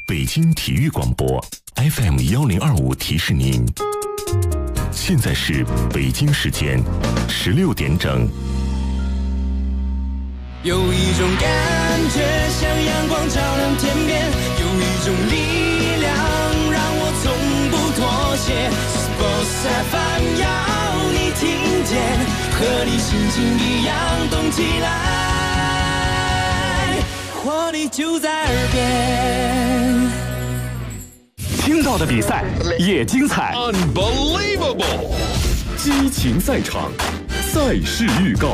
北京体育广播 FM1025提示您，现在是北京时间16点整。 有一种感觉像阳光照亮天边，有一种力量让我从不妥协。Sports FM 要你听见，和你心情一样动起来，活力就在耳边。 听到的比赛也精彩 Unbelievable 激情赛场，赛事预告。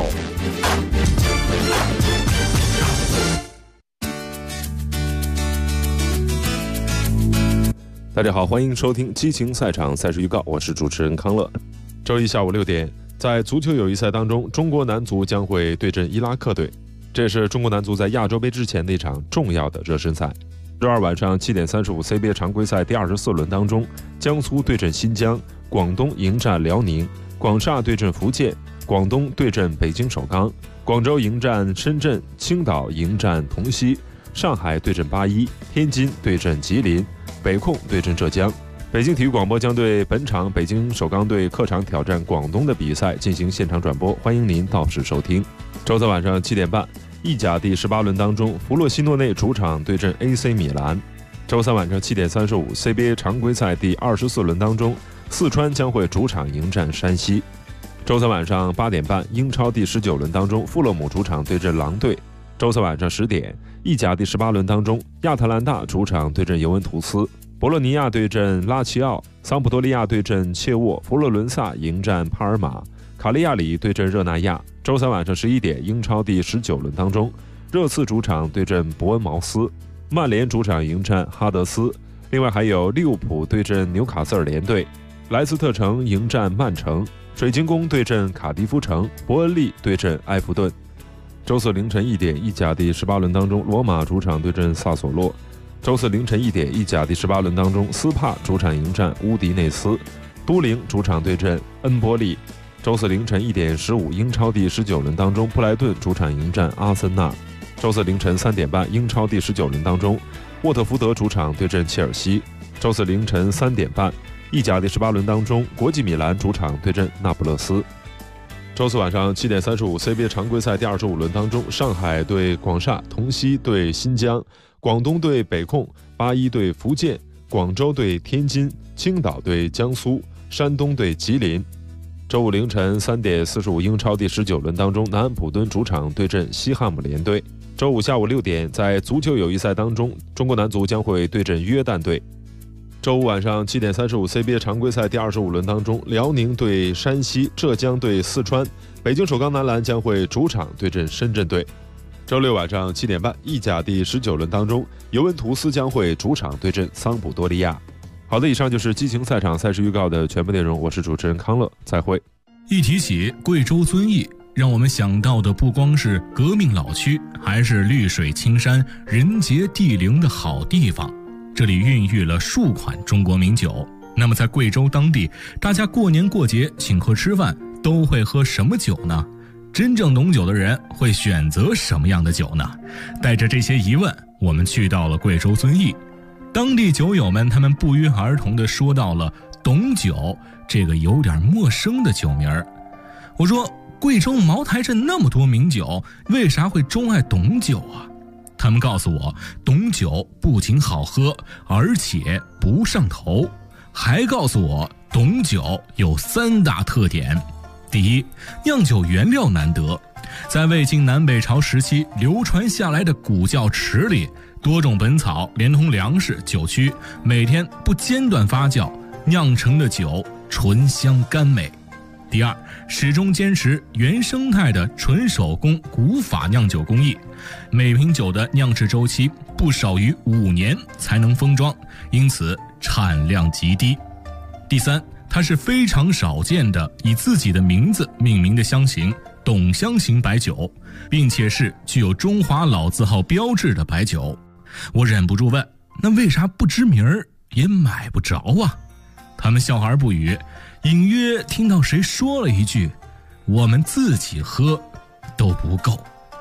大家好，欢迎收听激情赛场赛事预告，我是主持人康乐。周一下午6点，在足球友谊赛当中，中国男足将会对阵伊拉克队，这是中国男足在亚洲杯之前的一场重要的热身赛。周二晚上7点35 CBA 常规赛第24轮当中，江苏对阵新疆，广东迎战辽宁，广厦对阵福建，广东对阵北京首钢，广州迎战深圳，青岛迎战同曦，上海对阵81，天津对阵吉林，北控对阵浙江。北京体育广播将对本场北京首钢队客场挑战广东的比赛进行现场转播，欢迎您到时收听。周三晚上7点半，意甲第18轮当中，弗洛西诺内主场对阵 AC 米兰。周三晚上7点35 CBA 常规赛第24轮当中，四川将会主场迎战山西。周三晚上8点半，英超第19轮当中，富勒姆主场对阵狼队。周三晚上10点，意甲第18轮当中，亚特兰大主场对阵尤文图斯，博洛尼亚对阵拉齐奥，桑普多利亚对阵切沃，佛罗伦萨迎战帕尔马，卡利亚里对阵热那亚。周三晚上11点，英超第19轮当中，热刺主场对阵伯恩茅斯，曼联主场迎战哈德斯，另外还有利物浦对阵纽卡斯尔联队，莱斯特城迎战曼城，水晶宫对阵卡迪夫城，伯恩利对阵埃弗顿。周四凌晨1点，意甲第18轮当中，罗马主场对阵萨索洛。周四凌晨1点，意甲第18轮当中，斯帕主场迎战乌迪内斯，都灵主场对阵恩波利。周四凌晨1点15，英超第19轮当中，布莱顿主场迎战阿森纳。周四凌晨3点半，英超第19轮当中，沃特福德主场对阵切尔西。周四凌晨3点半，意甲第18轮当中，国际米兰主场对阵那不勒斯。周四晚上7点35 CBA 常规赛第25轮当中，上海对广厦，同曦对新疆，广东对北控，81对福建，广州对天津，青岛对江苏，山东对吉林。周五凌晨3点45，英超第19轮当中，南安普敦主场对阵西汉姆联队。周五下午6点，在足球友谊赛当中，中国男足将会对阵约旦队。周五晚上7点35 CBA 常规赛第25轮当中，辽宁对山西，浙江对四川，北京首钢男篮将会主场对阵深圳队。周六晚上7点半，意甲第19轮当中，尤文图斯将会主场对阵桑普多利亚。好的，以上就是激情赛场赛事预告的全部内容，我是主持人康乐，再会。 一提起贵州遵义，让我们想到的不光是革命老区，还是绿水青山、人杰地灵的好地方。这里孕育了数款中国名酒。那么在贵州当地，大家过年过节请客吃饭都会喝什么酒呢？真正懂酒的人会选择什么样的酒呢？带着这些疑问，我们去到了贵州遵义。当地酒友们他们不约而同地说到了董酒这个有点陌生的酒名儿。我说，贵州茅台镇那么多名酒，为啥会钟爱董酒啊？他们告诉我，董酒不仅好喝，而且不上头，还告诉我董酒有3大特点。第一，酿酒原料难得，在魏晋南北朝时期流传下来的古窖池里，多种本草连同粮食、酒曲，每天不间断发酵，酿成的酒醇香甘美。第二，始终坚持原生态的纯手工古法酿酒工艺，每瓶酒的酿制周期不少于5年才能封装，因此产量极低。第三，它是非常少见的以自己的名字命名的香型董香型白酒，并且是具有中华老字号标志的白酒。我忍不住问，那为啥不知名儿也买不着啊？他们笑而不语，隐约听到谁说了一句，我们自己喝都不够。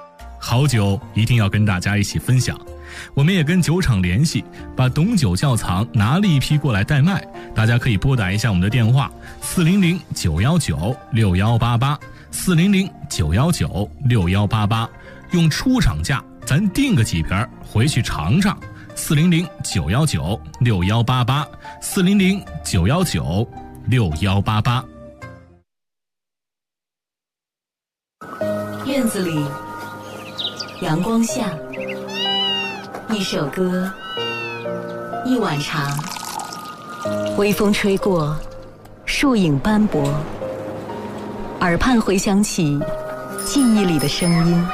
好酒一定要跟大家一起分享。我们也跟酒厂联系，把董酒窖藏拿了一批过来代卖，大家可以拨打一下我们的电话400-919-6188，400-919-6188，用出厂价咱订个几瓶回去尝尝。400-919-6188，400-919-6188。 院子里，阳光下，一首歌，一碗茶，微风吹过，树影斑驳，耳畔回响起记忆里的声音。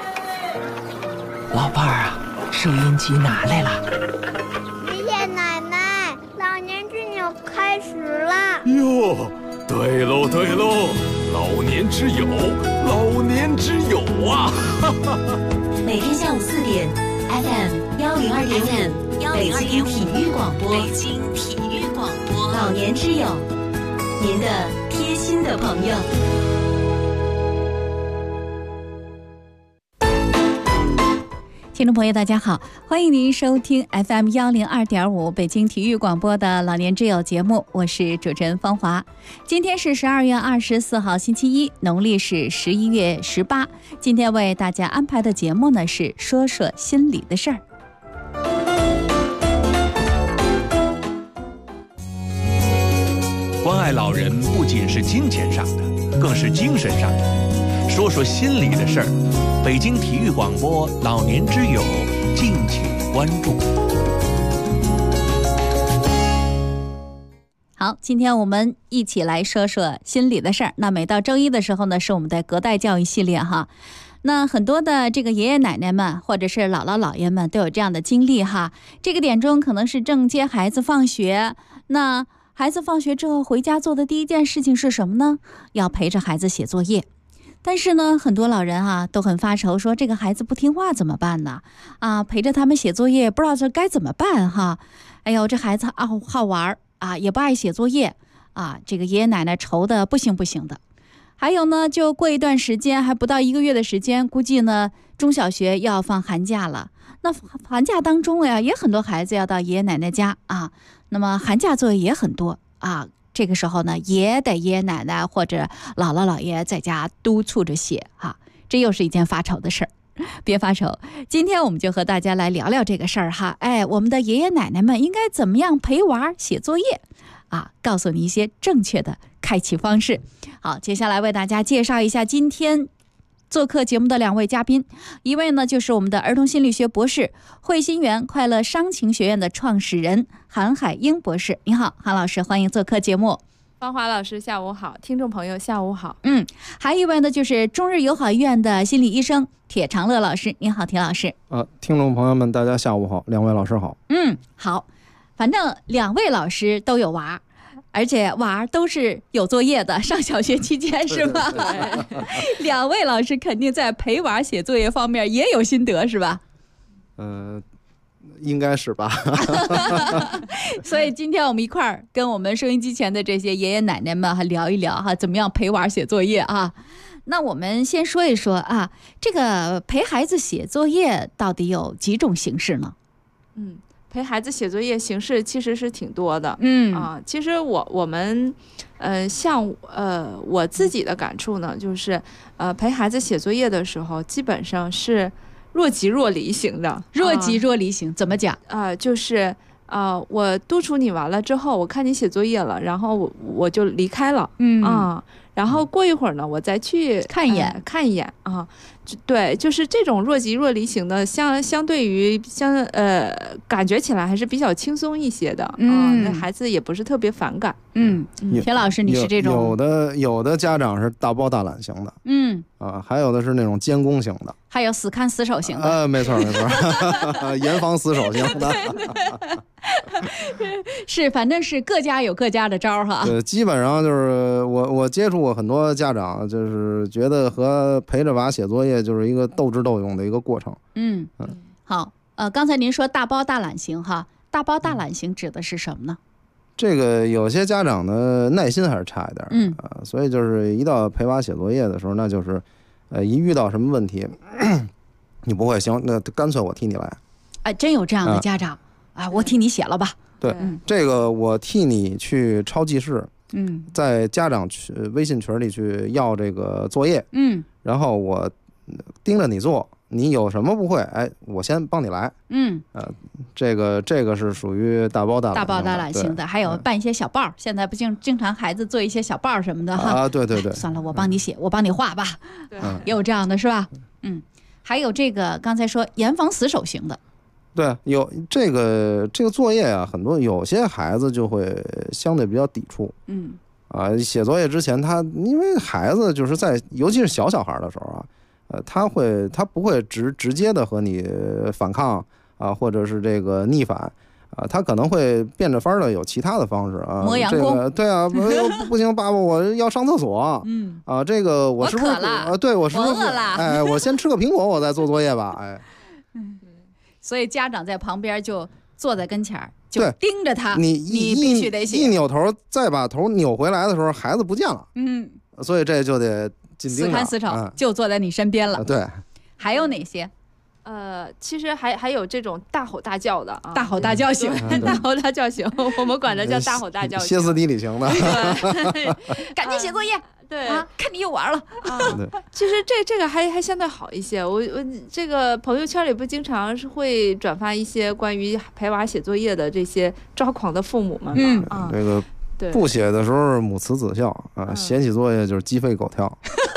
老伴儿啊，收音机拿来了。 爷爷奶奶，老年之友开始了。 哟，对喽对喽，老年之友，老年之友啊！ 每天下午4点 FM102.5，北京体育广播，北京体育广播，老年之友，您的贴心的朋友。 听众朋友大家好，欢迎您收听 FM102.5 北京体育广播的老年之友节目，我是主持人芳华。今天是12月24号星期一，农历是11月18。今天为大家安排的节目呢是说说心里的事儿。 关爱老人不仅是金钱上的，更是精神上的。说说心里的事儿，北京体育广播老年之友，敬请关注。 好，今天我们一起来说说心里的事儿。那每到周一的时候呢，是我们的隔代教育系列哈。那很多的这个爷爷奶奶们或者是姥姥姥爷们都有这样的经历哈。这个点钟可能是正接孩子放学，那孩子放学之后回家做的第一件事情是什么呢？要陪着孩子写作业。但是呢，很多老人啊都很发愁，说这个孩子不听话怎么办呢？陪着他们写作业，不知道这该怎么办哈。哎呦，这孩子好玩啊，也不爱写作业啊，这个爷爷奶奶愁的不行不行的。还有呢，就过一段时间，还不到1个月的时间，估计呢中小学要放寒假了。那寒假当中呀，也很多孩子要到爷爷奶奶家啊，那么寒假作业也很多啊。这个时候呢，也得爷爷奶奶或者姥姥姥爷在家督促着写哈，这又是一件发愁的事儿。别发愁，今天我们就和大家来聊聊这个事儿哈。我们的爷爷奶奶们应该怎么样陪娃写作业啊？告诉你一些正确的开启方式。好，接下来为大家介绍一下今天做客节目的2位嘉宾，一位呢就是我们的儿童心理学博士，汇心园快乐伤情学院的创始人韩海英博士。你好，韩老师，欢迎做客节目。 芳华老师下午好，听众朋友下午好。 还有一位呢就是中日友好医院的心理医生铁长乐老师。你好，铁老师。 听众朋友们大家下午好，2位老师好。 好，反正2位老师都有娃，而且娃都是有作业的，上小学期间是吧？2位老师肯定在陪娃写作业方面也有心得是吧？ 应该是吧所以今天我们一块儿跟我们收音机前的这些爷爷奶奶们还聊一聊哈，怎么样陪娃写作业啊？那我们先说一说啊，这个陪孩子写作业到底有几种形式呢？ 陪孩子写作业形式其实是挺多的。其实我们像我自己的感触呢，就是陪孩子写作业的时候，基本上是若即若离型的。 若即若离型怎么讲？ 就是我督促你完了之后，我看你写作业了，然后我就离开了。然后过一会儿呢，我再去看一眼啊。对，就是这种若即若离型的，相对于感觉起来还是比较轻松一些的。那孩子也不是特别反感。 田老师，你是这种？ 有的家长是大包大揽型的。还有的是那种监工型的， 还有死看死守型的。 没错严防死守型的。 是，反正是各家有各家的招哈。 基本上就是我接触过很多家长，就是觉得和陪着娃写作业就是一个斗智斗勇的一个过程。 好，刚才您说大包大揽型哈，大包大揽型指的是什么呢？ 这个有些家长的耐心还是差一点，所以就是一到陪娃写作业的时候，那就是一遇到什么问题你不会，行，那干脆我替你来。 哎，真有这样的家长啊，我替你写了吧。 对，这个我替你去抄记事，在家长微信群里去要这个作业，然后我盯着你做，你有什么不会，哎，我先帮你来，这个是属于大包大揽型的，还有办一些小报，现在不经常孩子做一些小报什么的哈啊，对， 算了，我帮你写，我帮你画吧，也有这样的是吧？还有这个刚才说严防死守型的。 对，有这个作业啊，很多有些孩子就会相对比较抵触，写作业之前因为孩子就是尤其是小孩的时候啊，他不会直接的和你反抗啊，或者是这个逆反啊，他可能会变着法的有其他的方式啊， 磨洋工， 对啊，不行，爸爸，我要上厕所，这个我是不是对我是不是哎，我先吃个苹果，我再做作业吧，哎。 所以家长在旁边就坐在跟前就盯着他， 你必须得写。 一扭头，再把头扭回来的时候，孩子不见了。所以这就得紧盯着， 死看死瞅，就坐在你身边了。 对， 还有哪些？ 其实还有这种大吼大叫的啊， 大吼大叫型， 大吼大叫型，我们管这叫大吼大叫型， 歇斯底里型的， 赶紧写作业。 对啊，看你又玩了啊！其实这个还相对好一些。我这个朋友圈里不经常是会转发一些关于陪娃写作业的这些抓狂的父母们嘛？ 这个不写的时候母慈子孝啊，写起作业就是鸡飞狗跳。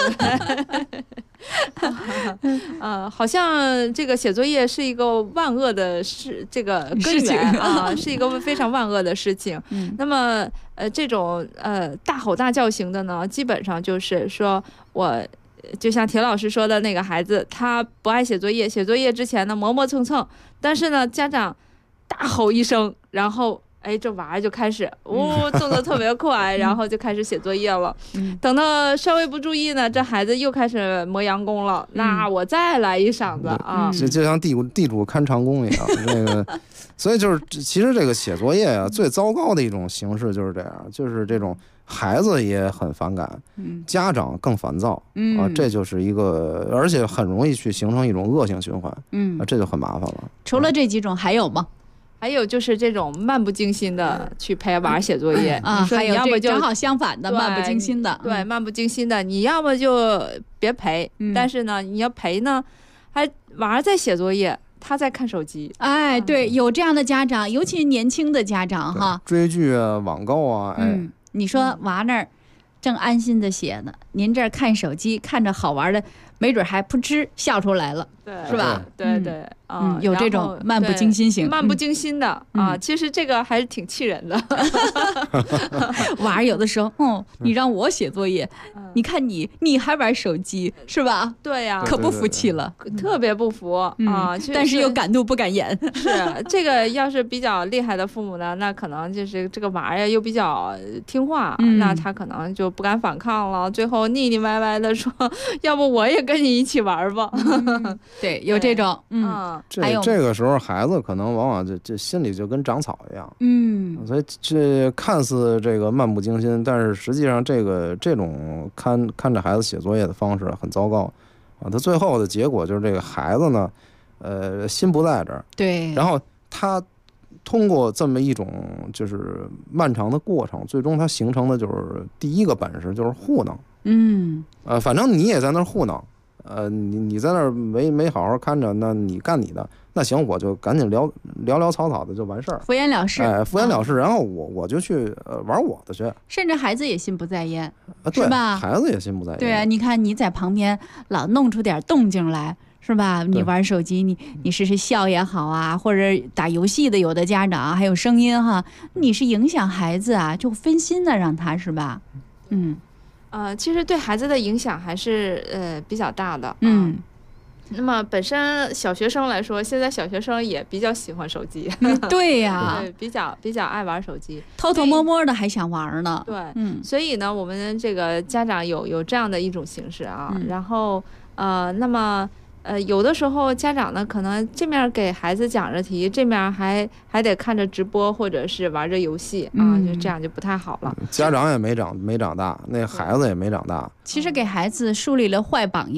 好像这个写作业是一个万恶的这个根源啊，是一个非常万恶的事情。那么这种大吼大叫型的呢，基本上就是说我就像铁老师说的那个孩子，他不爱写作业，写作业之前呢磨磨蹭蹭，但是呢家长大吼一声，然后这娃就开始动作特别快，然后就开始写作业了。等到稍微不注意呢，这孩子又开始磨洋工了。那我再来一嗓子啊！ 就像地主看长工一样，那个，所以就是其实这个写作业啊，最糟糕的一种形式就是这样，就是这种孩子也很反感，家长更烦躁啊，这就是一个，而且很容易去形成一种恶性循环，这就很麻烦了。 除了这几种还有吗？ 还有就是这种漫不经心的去陪娃写作业啊，还有这正好相反的漫不经心的， 对，漫不经心的，你要么就别陪，但是呢，你要陪呢，还娃在写作业，他在看手机。 哎，对，有这样的家长，尤其年轻的家长哈， 追剧啊，网购啊， 你说娃那儿正安心的写呢，您这儿看手机，看着好玩的，没准还扑哧笑出来了， 对， 是吧？ 对有这种漫不经心型， 漫不经心的啊，其实这个还是挺气人的。 娃有的时候，你让我写作业，你看你还玩手机，是吧？ 对呀， 可不服气了， 特别不服啊！ 但是又敢怒不敢言。 是这个，要是比较厉害的父母呢，那可能就是这个娃呀又比较听话，那他可能就不敢反抗了，最后腻腻歪歪的说：“要不我也跟你一起玩吧。” 对，有这种， 这个时候孩子可能往往这心里就跟长草一样，所以这看似这个漫不经心，但是实际上这种看着孩子写作业的方式很糟糕啊，他最后的结果就是这个孩子呢，心不在这儿， 对， 然后他通过这么一种就是漫长的过程，最终他形成的就是第一个本事就是糊弄，反正你也在那儿糊弄。你在那儿没好好看着，那你干你的，那行，我就赶紧潦草草的就完事儿， 敷衍了事， 敷衍了事，然后我就去玩我的去， 甚至孩子也心不在焉， 是吧？ 孩子也心不在焉， 对啊，你看你在旁边老弄出点动静来，是吧？你玩手机，你是笑也好啊，或者打游戏的有的家长还有声音哈，你是影响孩子啊，就分心的让他是吧？ 其实对孩子的影响还是比较大的。那么本身小学生来说，现在小学生也比较喜欢手机。 对呀， 对，比较爱玩手机， 偷偷摸摸的还想玩呢。 对，所以呢，我们这个家长有这样的一种形式啊。然后那么有的时候家长呢，可能这面给孩子讲着题，这面还得看着直播或者是玩着游戏啊，就这样就不太好了。 家长也没长大，那孩子也没长大。 其实给孩子树立了坏榜样。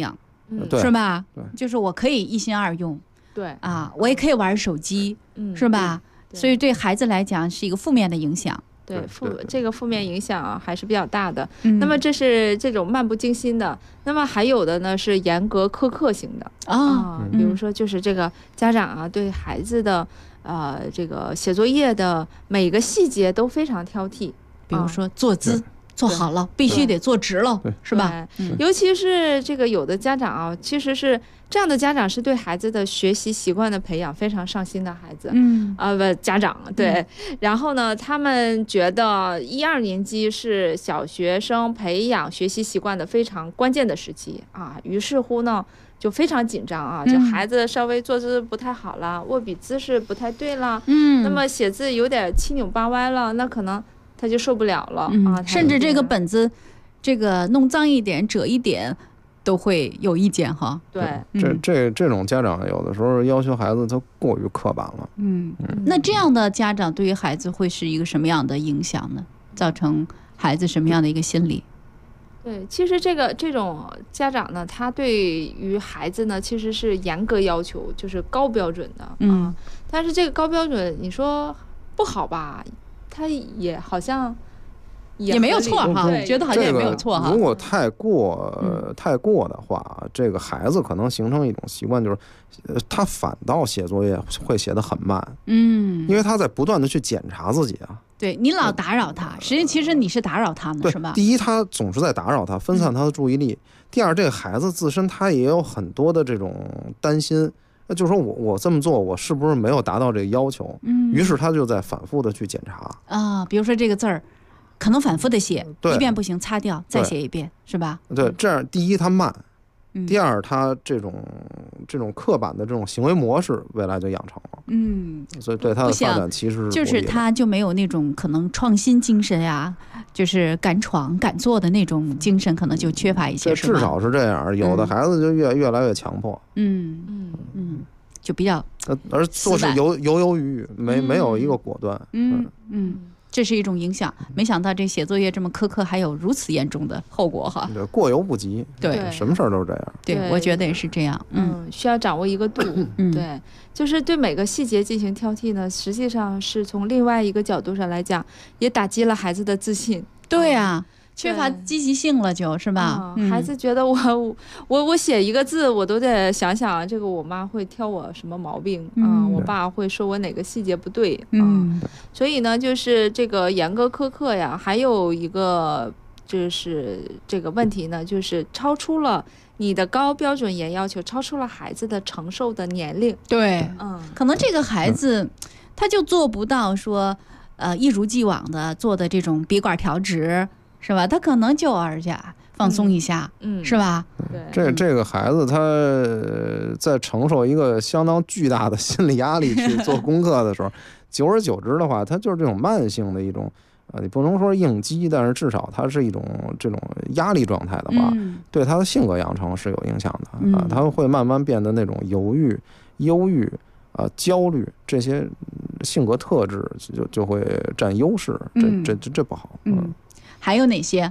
是吧？ 对， 就是我可以一心二用， 对啊，我也可以玩手机，是吧？所以对孩子来讲是一个负面的影响。 对，这个负面影响还是比较大的。那么这是这种漫不经心的，那么还有的呢是严格苛刻型的比如说就是这个家长啊对孩子的这个写作业的每个细节都非常挑剔， 比如说坐姿做好了，必须得坐直了，是吧？ 尤其是这个有的家长啊，其实是这样的家长是对孩子的学习习惯的培养非常上心的孩子，家长对。然后呢，他们觉得1、2年级是小学生培养学习习惯的非常关键的时期啊，于是乎呢，就非常紧张啊，就孩子稍微坐姿不太好了，握笔姿势不太对了，那么写字有点七扭八歪了，那可能他就受不了了甚至这个本子，这个弄脏一点、折一点，都会有意见哈。 对， 这种家长有的时候要求孩子他过于刻板了。 那这样的家长对于孩子会是一个什么样的影响呢？造成孩子什么样的一个心理？ 对，其实这种家长呢，他对于孩子呢，其实是严格要求，就是高标准的但是这个高标准，你说不好吧？他也好像也没有错哈，觉得好像也没有错哈。 如果太过的话，这个孩子可能形成一种习惯，就是他反倒写作业会写得很慢，因为他在不断的去检查自己啊。 对，你老打扰他，实际其实你是打扰他呢，是吧？ 第一，他总是在打扰他，分散他的注意力；第二，这个孩子自身他也有很多的这种担心。那就是说我这么做，我是不是没有达到这个要求？于是他就在反复的去检查比如说这个字儿，可能反复的写，一遍不行，擦掉，再写一遍，是吧？ 对，这样第一他慢，第二他这种刻板的这种行为模式，未来就养成了。所以对他的发展其实就是他就没有那种可能创新精神呀，就是敢闯敢做的那种精神，可能就缺乏一些。 至少是这样，有的孩子就越来越强迫。 就比较而做事犹豫，没有一个果断。 这是一种影响。没想到这写作业这么苛刻，还有如此严重的后果哈。 对，过犹不及。 对， 什么事儿都是这样。 对，我觉得也是这样。 需要掌握一个度。对，就是对每个细节进行挑剔呢，实际上是从另外一个角度上来讲，也打击了孩子的自信。 对呀。缺乏积极性了，就是吧？ 孩子觉得我写一个字，我都得想想，这个我妈会挑我什么毛病我爸会说我哪个细节不对所以呢，就是这个严格苛刻呀，还有一个就是这个问题呢，就是超出了你的高标准严要求，超出了孩子的承受的年龄。 对，可能这个孩子他就做不到说一如既往的做的这种笔管调直。是吧？他可能就而且放松一下，是吧？ 对，这个孩子他在承受一个相当巨大的心理压力去做功课的时候，久而久之的话，他就是这种慢性的一种你不能说应激，但是至少他是一种这种压力状态的话，对他的性格养成是有影响的他会慢慢变得那种犹豫、忧郁焦虑这些性格特质就会占优势，这不好。 还有哪些？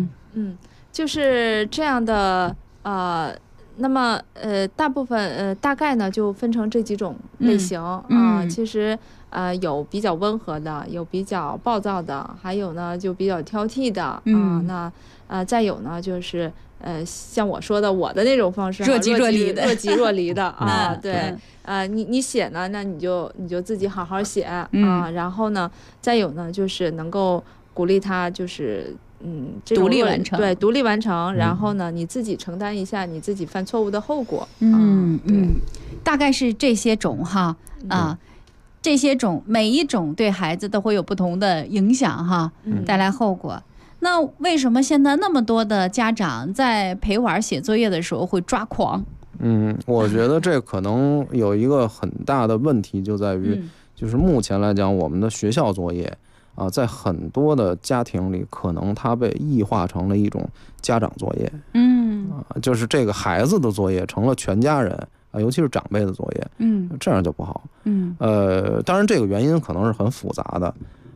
就是这样的那么大部分大概呢就分成这几种类型其实有比较温和的，有比较暴躁的，还有呢就比较挑剔的那再有呢就是像我说的我的那种方式， 若即若离的对你写呢，那你就自己好好写然后呢再有呢就是能够鼓励他就是独立完成， 对，独立完成，然后呢，你自己承担一下你自己犯错误的后果。 大概是这些种哈这些种每一种对孩子都会有不同的影响哈，带来后果。那为什么现在那么多的家长在陪娃写作业的时候会抓狂？ 我觉得这可能有一个很大的问题，就在于就是目前来讲，我们的学校作业。在很多的家庭里，可能它被异化成了一种家长作业，就是这个孩子的作业成了全家人尤其是长辈的作业，这样就不好，当然这个原因可能是很复杂的，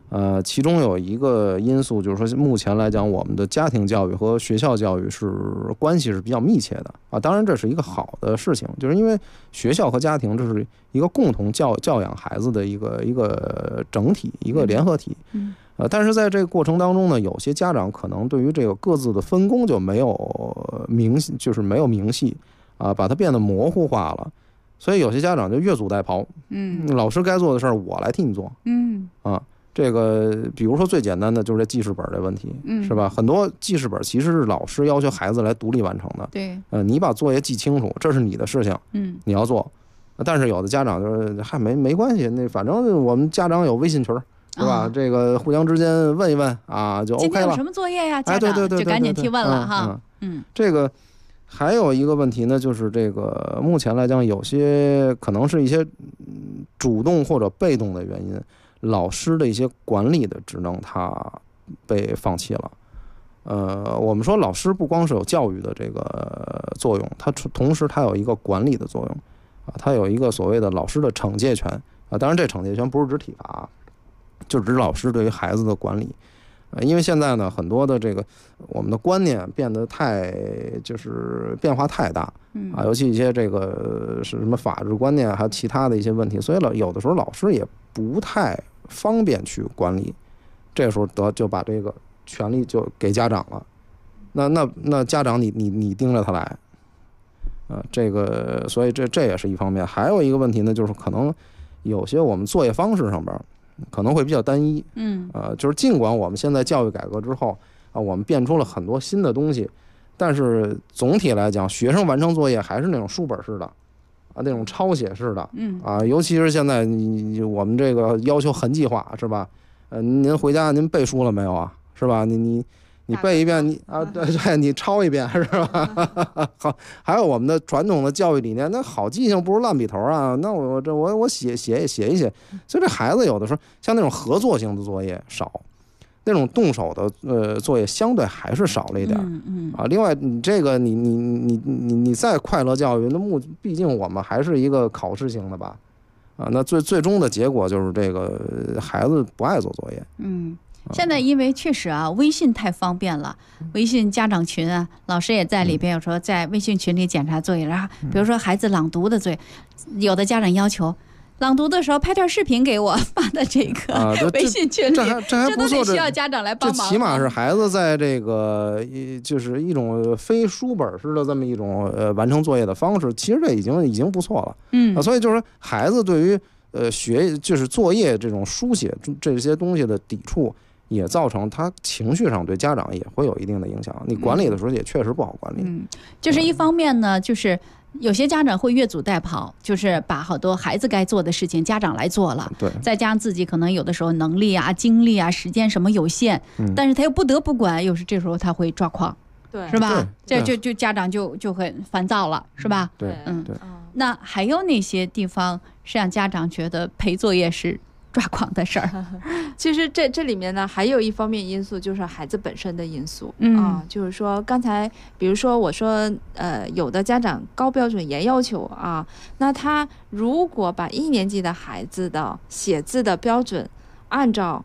其中有一个因素就是说，目前来讲，我们的家庭教育和学校教育关系是比较密切的啊。当然，这是一个好的事情，就是因为学校和家庭这是一个共同教养孩子的一个整体，一个联合体。但是在这个过程当中呢，有些家长可能对于这个各自的分工就没有明细啊，把它变得模糊化了。所以有些家长就越俎代庖，老师该做的事儿我来替你做，这个比如说最简单的就是这记事本的问题，是吧？很多记事本其实是老师要求孩子来独立完成的， 对， 你把作业记清楚，这是你的事情，你要做。但是有的家长就是还没关系，那反正我们家长有微信群，是吧？这个互相之间问一问啊，就 OK 了。 今天有什么作业呀？家长就赶紧提问了哈。 这个还有一个问题呢，就是这个目前来讲，有些可能是一些主动或者被动的原因。老师的一些管理的职能，他被放弃了。我们说老师不光是有教育的这个作用，他同时他有一个管理的作用啊，他有一个所谓的老师的惩戒权啊。当然，这惩戒权不是指体罚，就指老师对于孩子的管理。因为现在呢，很多的这个我们的观念变得就是变化太大啊，尤其一些这个是什么法治观念，还有其他的一些问题，所以有的时候老师也不太方便去管理，这个时候就把这个权利就给家长了。那家长你盯着他来，这个所以这也是一方面。还有一个问题呢，就是可能有些我们作业方式上边可能会比较单一，就是尽管我们现在教育改革之后啊，我们变出了很多新的东西，但是总体来讲，学生完成作业还是那种书本式的啊，那种抄写式的，尤其是现在我们这个要求痕迹化，是吧？您回家您背书了没有啊？是吧？你背一遍，对，你抄一遍，是吧？好，还有我们的传统的教育理念，那好记性不如烂笔头啊。那我写一写，所以这孩子有的时候像那种合作性的作业少，那种动手的作业相对还是少了一点啊。另外，你这个你再快乐教育，那毕竟我们还是一个考试型的吧，啊，那最终的结果就是这个孩子不爱做作业， 现在因为确实啊，微信太方便了，微信家长群啊，老师也在里边，有时候在微信群里检查作业，然后比如说孩子朗读的作业，有的家长要求朗读的时候拍段视频给我发的这个微信群里， 这还不错， 需要家长来帮忙。 这起码是孩子在这个就是一种非书本式的这么一种完成作业的方式，其实这已经不错了。所以就是说孩子对于就是作业这种书写这些东西的抵触，也造成他情绪上对家长也会有一定的影响。你管理的时候也确实不好管理。 就是一方面呢，就是有些家长会越俎代庖，就是把好多孩子该做的事情家长来做了， 对， 再加上自己可能有的时候能力啊、精力啊、时间什么有限，但是他又不得不管，有时这时候他会抓狂， 对， 是吧？这就家长就很烦躁了，是吧？ 对，对。 那还有哪些地方是让家长觉得陪作业是抓狂的事儿？ 其实这里面呢，还有一方面因素就是孩子本身的因素就是说刚才比如说我说有的家长高标准严要求啊，那他如果把1年级的孩子的写字的标准按照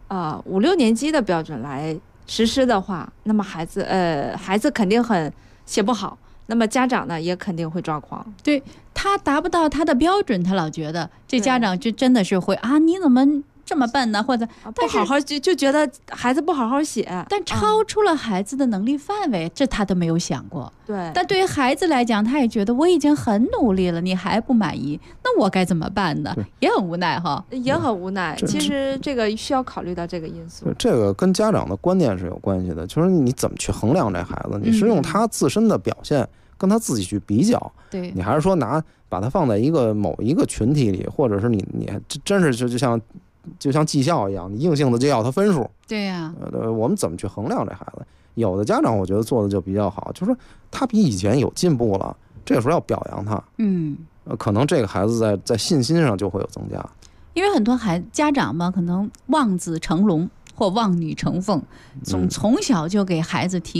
5、6年级的标准来实施的话，那么孩子肯定很写不好。那么家长呢也肯定会抓狂， 对，他达不到他的标准，他老觉得这家长就真的是会啊，你怎么这么笨呢？或者不好好就觉得孩子不好好写， 但超出了孩子的能力范围，这他都没有想过。 对， 但对于孩子来讲，他也觉得我已经很努力了，你还不满意，那我该怎么办呢？也很无奈哈， 也很无奈。其实这个需要考虑到这个因素。 这个跟家长的观念是有关系的，就是你怎么去衡量这孩子？你是用他自身的表现跟他自己去比较， 对， 你还是说把他放在某一个群体里，或者是你真是就像绩效一样，你硬性的就要他分数。 对呀， 我们怎么去衡量这孩子？有的家长我觉得做的就比较好，就是说他比以前有进步了，这个时候要表扬他。可能这个孩子在信心上就会有增加。 因为很多家长嘛，可能望子成龙或望女成凤，从小就给孩子提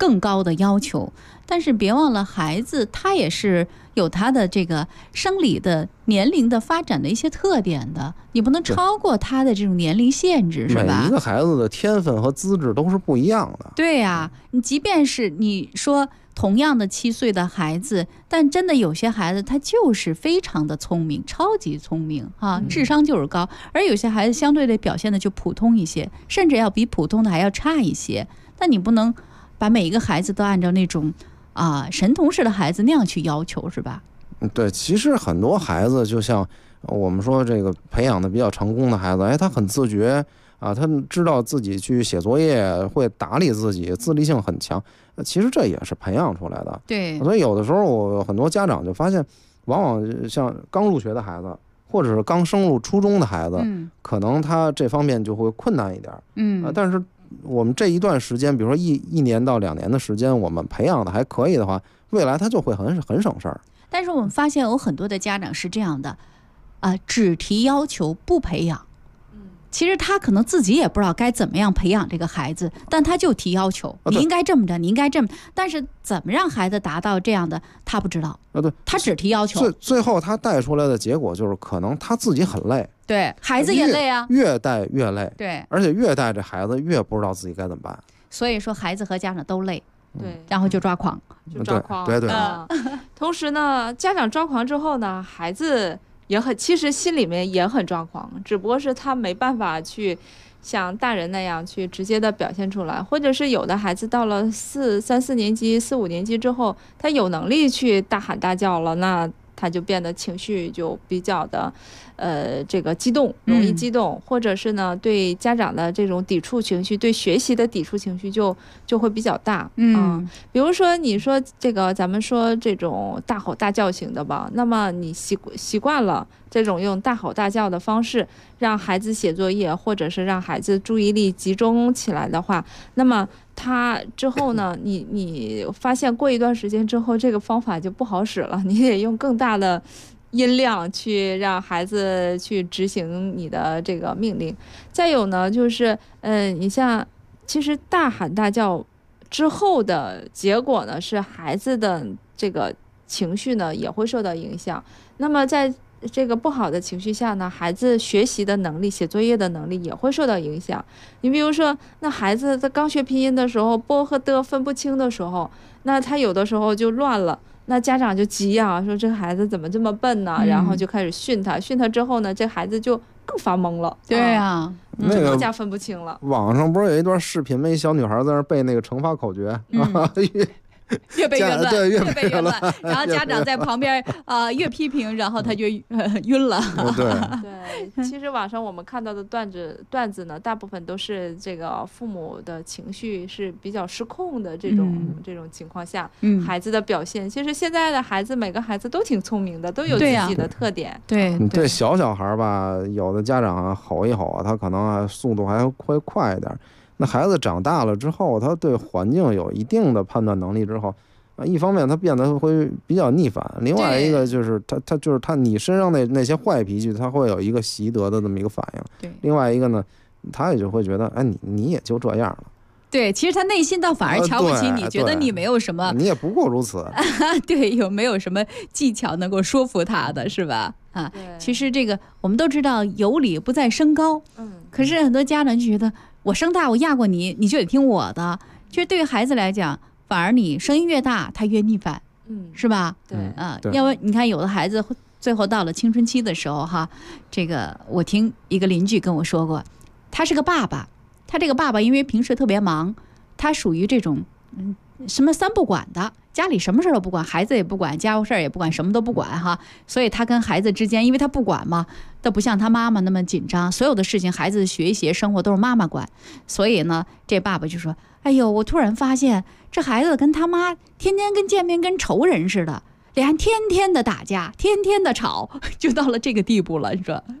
更高的要求。但是别忘了，孩子他也是有他的这个生理的年龄的发展的一些特点的，你不能超过他的这种年龄限制，是吧？ 每一个孩子的天分和资质都是不一样的。 对呀，你即便是你说同样的7岁的孩子，但真的有些孩子他就是非常的聪明，超级聪明啊，智商就是高，而有些孩子相对的表现的就普通一些，甚至要比普通的还要差一些。但你不能把每一个孩子都按照那种神童式的孩子那样去要求，是吧？ 对，其实很多孩子就像我们说这个培养的比较成功的孩子，他很自觉啊，他知道自己去写作业，会打理自己，自立性很强。其实这也是培养出来的。 对， 所以有的时候我很多家长就发现，往往像刚入学的孩子，或者是刚升入初中的孩子，可能他这方面就会困难一点。但是我们这一段时间，比如说一年到2年的时间，我们培养的还可以的话，未来他就会很省事儿。 但是我们发现有很多的家长是这样的，只提要求不培养。其实他可能自己也不知道该怎么样培养这个孩子，但他就提要求，你应该这么着，你应该这么。但是怎么让孩子达到这样的，他不知道。对，他只提要求。 最后他带出来的结果就是，可能他自己很累。 对，孩子也累啊。 越带越累。 对， 而且越带这孩子越不知道自己该怎么办。 所以说，孩子和家长都累。 对， 然后就抓狂， 对。 同时呢，家长抓狂之后呢，孩子其实心里面也很抓狂，只不过是他没办法去像大人那样去直接的表现出来，或者是有的孩子到了3、4年级、4、5年级之后，他有能力去大喊大叫了，那他就变得情绪就比较的这个激动，容易激动，或者是呢对家长的这种抵触情绪，对学习的抵触情绪就会比较大。比如说你说这个咱们说这种大吼大叫型的吧，那么你习惯了这种用大吼大叫的方式让孩子写作业，或者是让孩子注意力集中起来的话，那么他之后呢，你发现过一段时间之后，这个方法就不好使了，你得用更大的音量去让孩子去执行你的这个命令。再有呢，就是你像其实大喊大叫之后的结果呢，是孩子的这个情绪呢也会受到影响。那么在这个不好的情绪下呢，孩子学习的能力、写作业的能力也会受到影响。你比如说，那孩子在刚学拼音的时候，波和的分不清的时候，那他有的时候就乱了。那家长就急啊，说这个孩子怎么这么笨呢？然后就开始训他，训他之后呢，这孩子就更发懵了。 对呀， 那个更加分不清了。 网上不是有一段视频吗？一小女孩在那背那个乘法口诀越背越乱， 对，越背越乱。然后家长在旁边越批评，然后他就晕了。 对，其实网上我们看到的段子呢，大部分都是这个父母的情绪是比较失控的这种情况下，孩子的表现。其实现在的孩子，每个孩子都挺聪明的，都有自己的特点。 对， 小孩吧，有的家长吼一吼，他可能速度还会快一点。那孩子长大了之后，他对环境有一定的判断能力之后，一方面他变得会比较逆反，另外一个就是他你身上那些坏脾气，他会有一个习得的这么一个反应。 对， 另外一个呢，他也就会觉得，你也就这样了。 对，其实他内心倒反而瞧不起你，觉得你没有什么， 你也不过如此。 对，有没有什么技巧能够说服他的，是吧？其实这个我们都知道，有理不在声高。可是很多家长就觉得，我声大，我压过你，你就得听我的。其实对于孩子来讲，反而你声音越大，他越逆反，是吧？ 对， 要不你看，有的孩子最后到了青春期的时候，这个我听一个邻居跟我说过，他是个爸爸。他这个爸爸因为平时特别忙，他属于这种什么3不管的，家里什么事都不管，孩子也不管，家务事也不管，什么都不管所以他跟孩子之间，因为他不管嘛，他不像他妈妈那么紧张，所有的事情孩子的学习生活都是妈妈管。所以呢，这爸爸就说，哎呦，我突然发现这孩子跟他妈天天见面跟仇人似的，俩天天的打架，天天的吵，就到了这个地步了，你说。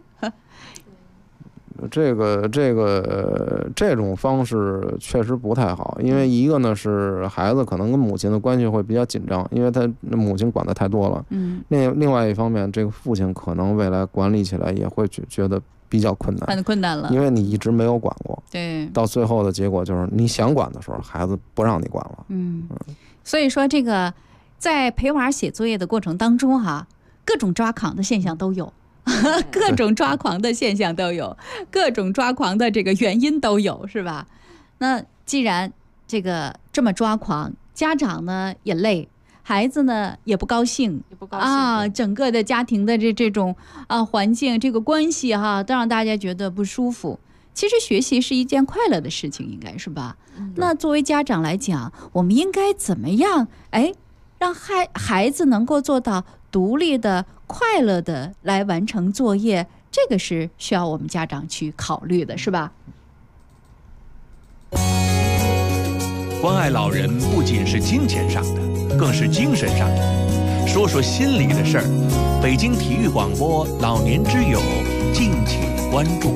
这种方式确实不太好，因为一个呢是孩子可能跟母亲的关系会比较紧张，因为他母亲管得太多了。另外一方面，这个父亲可能未来管理起来也会觉得比较困难， 很困难了， 因为你一直没有管过。 对， 到最后的结果就是你想管的时候，孩子不让你管了。 所以说这个在陪娃写作业的过程当中哈，各种抓狂的现象都有。各种抓狂的现象都有，各种抓狂的这个原因都有，是吧？那既然这个这么抓狂，家长呢也累，孩子呢也不高兴，整个的家庭的这种环境，这个关系哈，都让大家觉得不舒服。其实学习是一件快乐的事情，应该是吧？那作为家长来讲，我们应该怎么样？让孩子能够做到独立的、快乐的来完成作业，这个是需要我们家长去考虑的，是吧？ 关爱老人不仅是金钱上的，更是精神上的。说说心里的事儿，北京体育广播老年之友，敬请关注。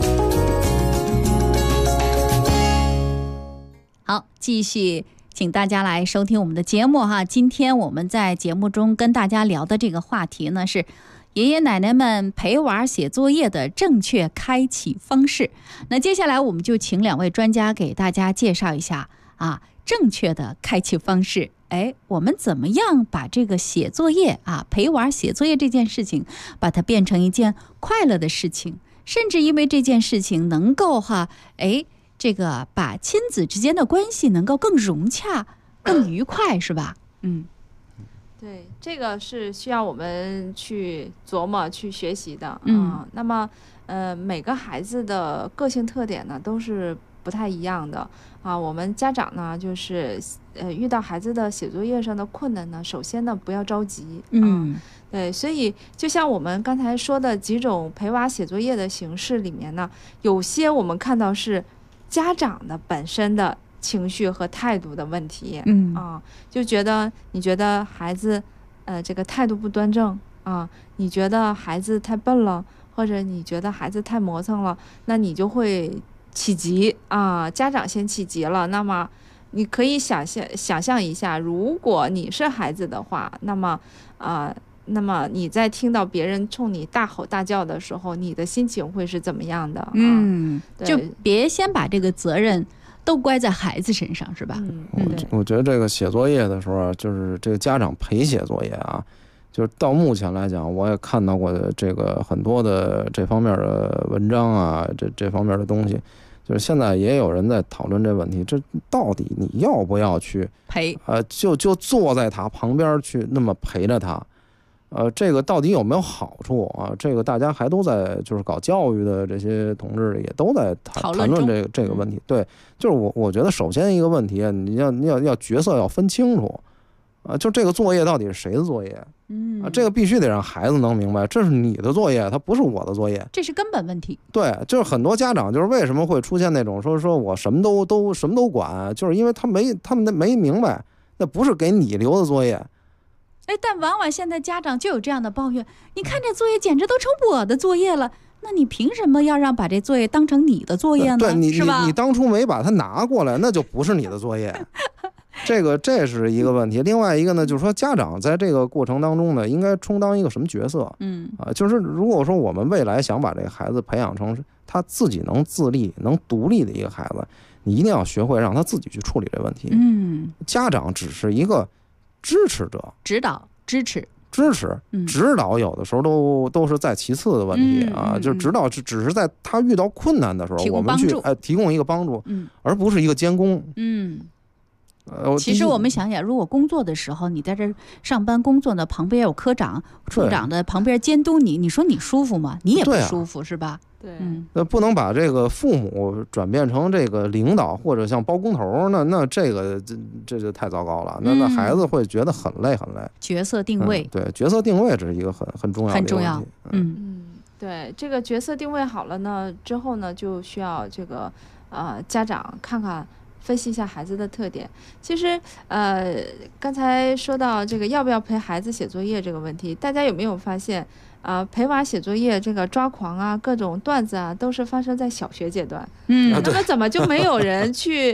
好，继续请大家来收听我们的节目哈。今天我们在节目中跟大家聊的这个话题呢，是爷爷奶奶们陪娃写作业的正确开启方式。那接下来我们就请两位专家给大家介绍一下正确的开启方式。我们怎么样把这个写作业陪娃写作业这件事情，把它变成一件快乐的事情，甚至因为这件事情能够这个把亲子之间的关系能够更融洽、更愉快，是吧？ 对，这个是需要我们去琢磨、去学习的。那么，每个孩子的个性特点呢，都是不太一样的我们家长呢，就是遇到孩子的写作业上的困难呢，首先呢不要着急。对，所以就像我们刚才说的几种陪娃写作业的形式里面呢，有些我们看到是家长的本身的情绪和态度的问题。就你觉得孩子这个态度不端正你觉得孩子太笨了，或者你觉得孩子太磨蹭了，那你就会起急家长先起急了。那么你可以想象一下，如果你是孩子的话，那么你在听到别人冲你大吼大叫的时候，你的心情会是怎么样的？ 就别先把这个责任都怪在孩子身上，是吧？ 我觉得这个写作业的时候就是这个家长陪写作业就是到目前来讲，我也看到过这个很多的这方面的文章这方面的东西，就是现在也有人在讨论这问题，这到底你要不要去陪？ 就坐在他旁边去那么陪着他。这个到底有没有好处这个大家还都在，就是搞教育的这些同志也都在谈论这个问题。对，就是我觉得首先一个问题，你要角色要分清楚就这个作业到底是谁的作业这个必须得让孩子能明白，这是你的作业，它不是我的作业， 这是根本问题。 对，就是很多家长就是为什么会出现那种说我什么都管，就是因为他们没明白，那不是给你留的作业。 但往往现在家长就有这样的抱怨，你看这作业简直都成我的作业了，那你凭什么要把这作业当成你的作业呢？ 对， 是吧？ 你当初没把它拿过来，那就不是你的作业。这是一个问题。另外一个呢，就是说家长在这个过程当中呢，应该充当一个什么角色？就是如果说我们未来想把这个孩子培养成他自己能自立、能独立的一个孩子，你一定要学会让他自己去处理这问题。家长只是一个支持者， 指导、支持、 指导，有的时候都是在其次的问题就是指导只是在他遇到困难的时候，我们去提供一个帮助，而不是一个监工。 其实我们想想，如果工作的时候你在这上班工作呢，旁边有科长、处长的旁边监督你，你说你舒服吗？你也不舒服，是吧？ 对， 不能把这个父母转变成这个领导或者像包工头，那这个这就太糟糕了。那孩子会觉得很累很累。 角色定位， 对，角色定位这是一个很重要的一个问题。 很重要。 对，这个角色定位好了呢之后呢，就需要这个家长看看。分析一下孩子的特点。其实刚才说到这个要不要陪孩子写作业这个问题，大家有没有发现陪娃写作业这个抓狂各种段子都是发生在小学阶段。那么怎么就没有人去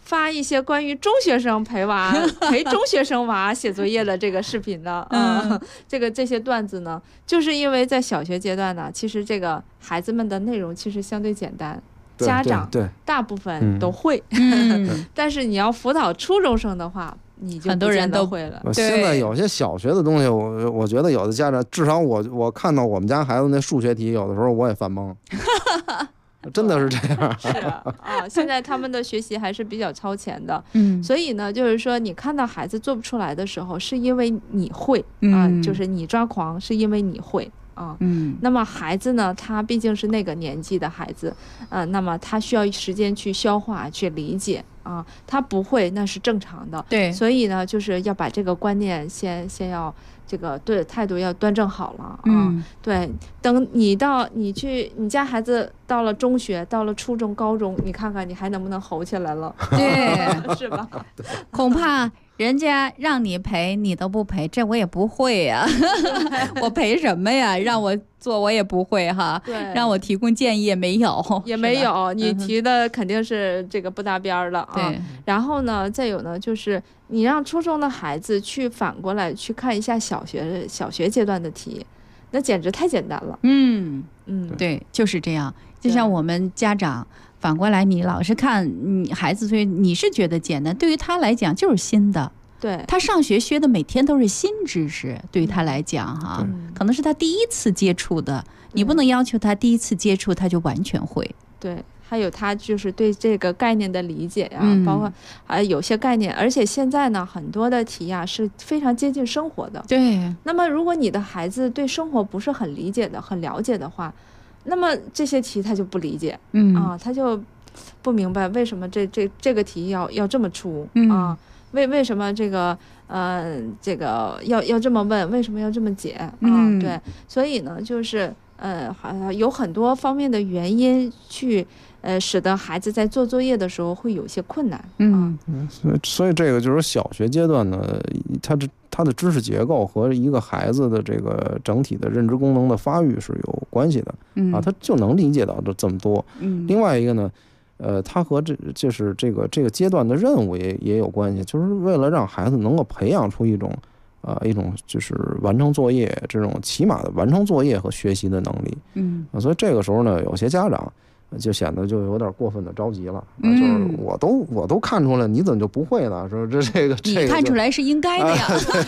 发一些关于中学生陪中学生娃写作业的这个视频呢？这些段子呢，就是因为在小学阶段呢，其实这个孩子们的内容其实相对简单，家长大部分都会，但是你要辅导初中生的话，你就很多人都会了。 现在有些小学的东西，我觉得有的家长，至少我看到我们家孩子那数学题，有的时候我也犯懵。真的是这样， 是啊，现在他们的学习还是比较超前的，所以呢，就是说你看到孩子做不出来的时候，是因为你会啊，就是你抓狂，是因为你会啊，那么孩子呢，他毕竟是那个年纪的孩子，那么他需要时间去消化、去理解啊，他不会那是正常的， 对， 所以呢，就是要把这个观念先要。这个对态度要端正好了啊，对，等你家孩子到了中学，到了初中、高中，你看看你还能不能吼起来了？ 对， 是吧？ 恐怕人家让你陪，你都不陪，这我也不会呀，我陪什么呀？让我做我也不会哈， 对， 让我提供建议也没有， 你提的肯定是这个不搭边的啊。 对， 然后呢，再有呢，就是你让初中的孩子去反过来去看一下小学阶段的题，那简直太简单了。对， 就是这样。就像我们家长反过来，你老是看你孩子，所以你是觉得简单，对于他来讲就是新的。 对， 他上学学的每天都是新知识，对于他来讲哈，可能是他第一次接触的，你不能要求他第一次接触他就完全会。 对，还有他就是对这个概念的理解呀，包括有些概念，而且现在呢，很多的题呀是非常接近生活的。 对， 那么如果你的孩子对生活不是很理解的、很了解的话，那么这些题他就不理解，他就不明白为什么这个题要这么出啊？为什么这个要这么问？为什么要这么解啊？对，所以呢，就是好像有很多方面的原因去使得孩子在做作业的时候会有些困难。 所以这个就是小学阶段呢，它的知识结构和一个孩子的这个整体的认知功能的发育是有关系的他就能理解到这么多。另外一个呢，它和就是这个阶段的任务也有关系，就是为了让孩子能够培养出一种就是完成作业这种起码的完成作业和学习的能力。所以这个时候呢，有些家长就显得就有点过分的着急了，就是我都看出来，你怎么就不会呢？说这个你看出来是应该的呀，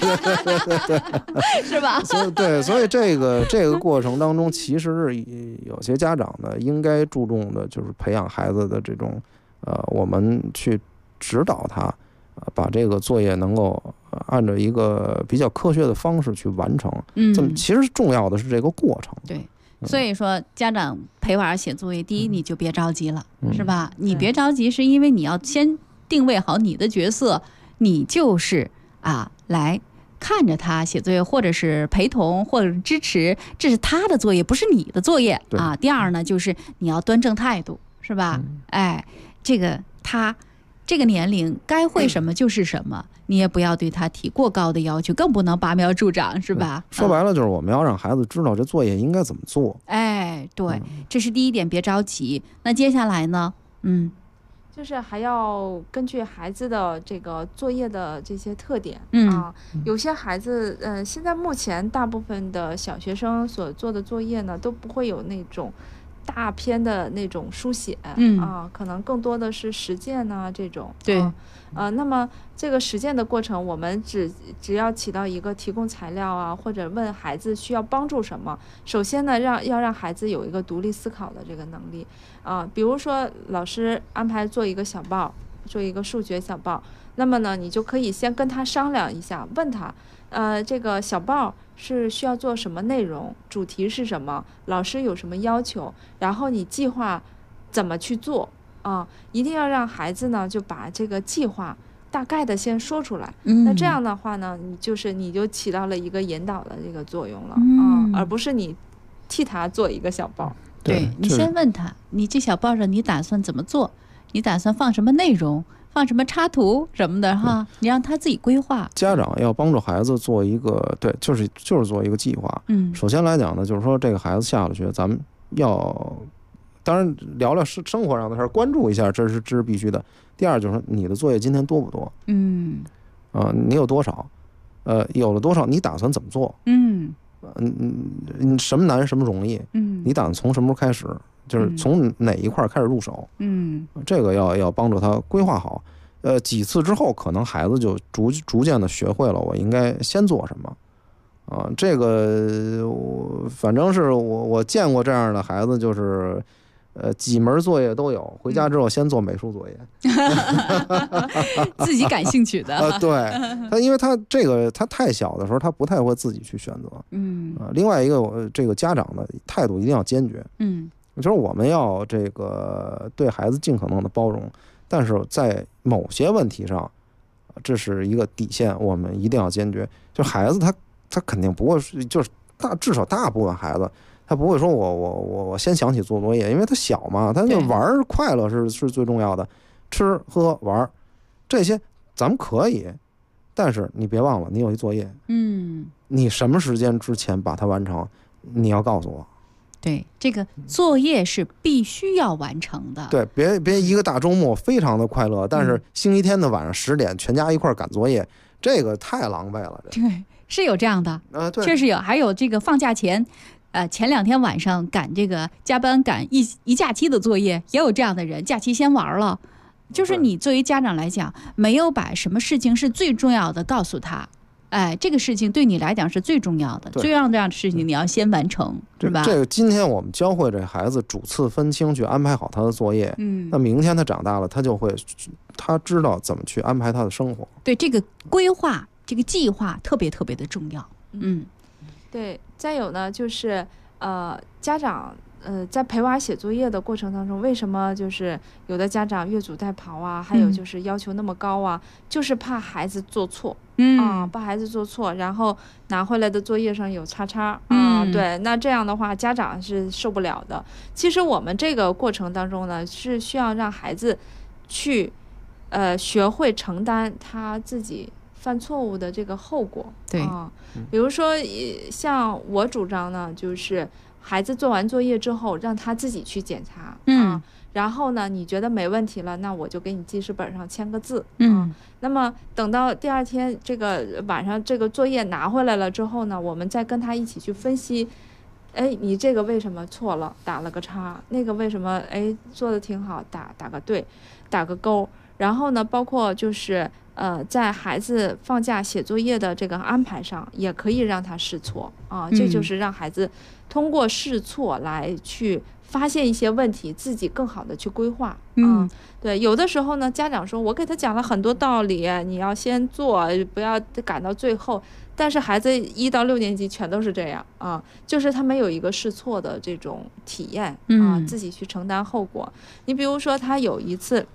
是吧？ 所以这个过程当中，其实有些家长呢，应该注重的就是培养孩子的这种我们去指导他，把这个作业能够按照一个比较科学的方式去完成。其实重要的是这个过程。 对。所以说家长陪娃写作业，第一你就别着急了，是吧？你别着急，是因为你要先定位好你的角色，你就是来看着他写作业，或者是陪同，或者是支持，这是他的作业，不是你的作业啊。第二呢，就是你要端正态度，是吧？这个年龄该会什么就是什么，你也不要对他提过高的要求，更不能拔苗助长，是吧？ 说白了就是我们要让孩子知道这作业应该怎么做。 对，这是第一点，别着急。那接下来呢？ 就是还要根据孩子的这个作业的这些特点有些孩子现在目前大部分的小学生所做的作业呢，都不会有那种大篇的那种书写可能更多的是实践这种。 对那么这个实践的过程，我们只要起到一个提供材料或者问孩子需要帮助什么。首先呢，要让孩子有一个独立思考的这个能力比如说老师安排做一个小报，做一个数学小报，那么呢，你就可以先跟他商量一下，问他这个小报是需要做什么内容，主题是什么，老师有什么要求，然后你计划怎么去做一定要让孩子呢就把这个计划大概的先说出来。那这样的话呢，你就起到了一个引导的这个作用了而不是你替他做一个小报。 对，你先问他，你这小报上你打算怎么做，你打算放什么内容，放什么插图什么的你让他自己规划。 家长要帮助孩子做一个就是做一个计划。首先来讲呢，就是说这个孩子下了学，咱们要当然聊聊生活上的事儿，关注一下，这是必须的。第二就是你的作业今天多不多？你有多少？有了多少？你打算怎么做？什么难，什么容易？你打算从什么时候开始？就是从哪一块开始入手？这个要帮助他规划好。几次之后，可能孩子就逐渐的学会了我应该先做什么。这个反正是我见过这样的孩子，就是几门作业都有，回家之后先做美术作业， 自己感兴趣的。 对，因为他太小的时候，他不太会自己去选择。另外一个，这个家长的态度一定要坚决。就是我们要这个对孩子尽可能的包容，但是在某些问题上，这是一个底线，我们一定要坚决。就孩子他肯定不会，就是至少大部分孩子，他不会说我先想起做作业，因为他小嘛，他就玩快乐是最重要的，吃喝玩这些咱们可以，但是你别忘了你有一作业，你什么时间之前把它完成，你要告诉我。 对，这个作业是必须要完成的。 对，别一个大周末非常的快乐，但是星期天的晚上10点全家一块赶作业，这个太狼狈了。 对，是有这样的， 对， 确实有。还有这个放假前，前2天晚上赶这个加班赶一假期的作业，也有这样的人，假期先玩了。就是你作为家长来讲，没有把什么事情是最重要的告诉他。这个事情对你来讲是最重要的，最重要的事情你要先完成，是吧？ 这个今天我们教会这孩子主次分清，去安排好他的作业。那明天他长大了，他知道怎么去安排他的生活。 对，这个规划，这个计划特别特别的重要。 对。再有呢，就是家长在陪娃写作业的过程当中，为什么就是有的家长越俎代庖啊，还有就是要求那么高啊，就是怕孩子做错。怕孩子做错，然后拿回来的作业上有叉叉对，那这样的话家长是受不了的。其实我们这个过程当中呢，是需要让孩子去学会承担他自己犯错误的这个后果。 对比如说像我主张呢，就是孩子做完作业之后让他自己去检查。然后呢，你觉得没问题了，那我就给你记事本上签个字。那么等到第2天这个晚上这个作业拿回来了之后呢，我们再跟他一起去分析，你这个为什么错了，打了个叉，那个为什么做的挺好，打个对，打个勾。然后呢，包括就是在孩子放假写作业的这个安排上，也可以让他试错这就是让孩子通过试错来去发现一些问题，自己更好的去规划。对，有的时候呢，家长说我给他讲了很多道理，你要先做，不要赶到最后。但是孩子1到6年级全都是这样就是他没有一个试错的这种体验自己去承担后果。你比如说他有1次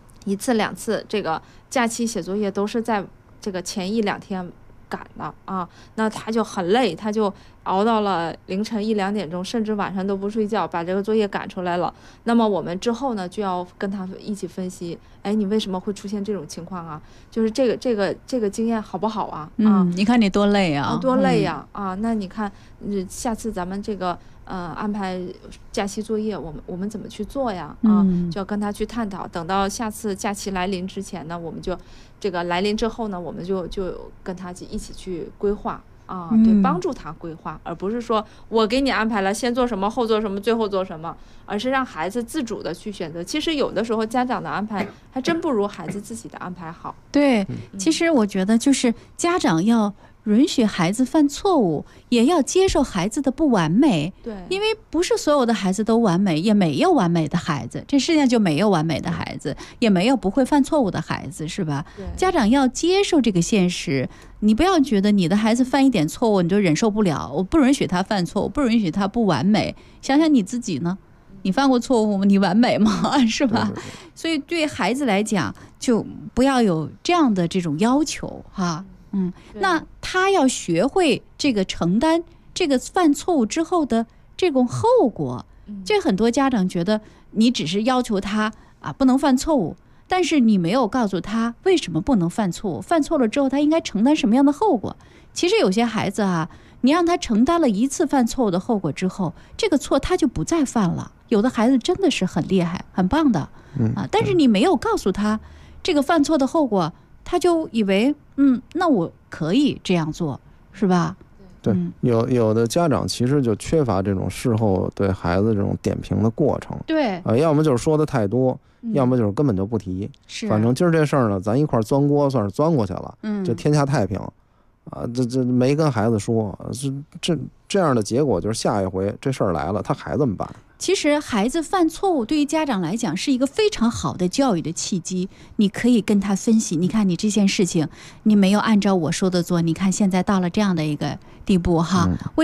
2次这个假期写作业都是在这个前1-2天赶的那他就很累，他就熬到了凌晨1-2点钟，甚至晚上都不睡觉，把这个作业赶出来了。那么我们之后呢，就要跟他一起分析，你为什么会出现这种情况啊？就是这个经验好不好啊？ 你看你多累啊， 多累呀那你看，下次咱们这个安排假期作业，我们怎么去做呀？就要跟他去探讨。等到下次假期来临之前呢，我们就这个来临之后呢，我们就跟他一起去规划对，帮助他规划，而不是说我给你安排了先做什么后做什么最后做什么，而是让孩子自主的去选择。其实有的时候家长的安排还真不如孩子自己的安排好。 对，其实我觉得就是家长要允许孩子犯错误，也要接受孩子的不完美。 对， 因为不是所有的孩子都完美，也没有完美的孩子，这世界上就没有完美的孩子，也没有不会犯错误的孩子，是吧？家长要接受这个现实，你不要觉得你的孩子犯一点错误你就忍受不了，我不允许他犯错，我不允许他不完美。想想你自己呢，你犯过错误吗？你完美吗？是吧？所以对孩子来讲，就不要有这样的这种要求哈。那他要学会这个承担这个犯错误之后的这种后果。这很多家长觉得你只是要求他不能犯错误，但是你没有告诉他为什么不能犯错误，犯错了之后他应该承担什么样的后果。其实有些孩子你让他承担了1次犯错误的后果之后，这个错他就不再犯了。 有的孩子真的是很厉害很棒的但是你没有告诉他这个犯错的后果，他就以为那我可以这样做，是吧？ 对，有的家长其实就缺乏这种事后对孩子这种点评的过程。 对要么就是说的太多，要么就是根本就不提。 是， 反正今儿这事儿呢，咱一块钻锅算是钻过去了，就天下太平这没跟孩子说，这样的结果就是下一回这事儿来了，他还怎么办？ 其实孩子犯错误对于家长来讲是一个非常好的教育的契机，你可以跟他分析，你看你这件事情你没有按照我说的做，你看现在到了这样的一个地步哈。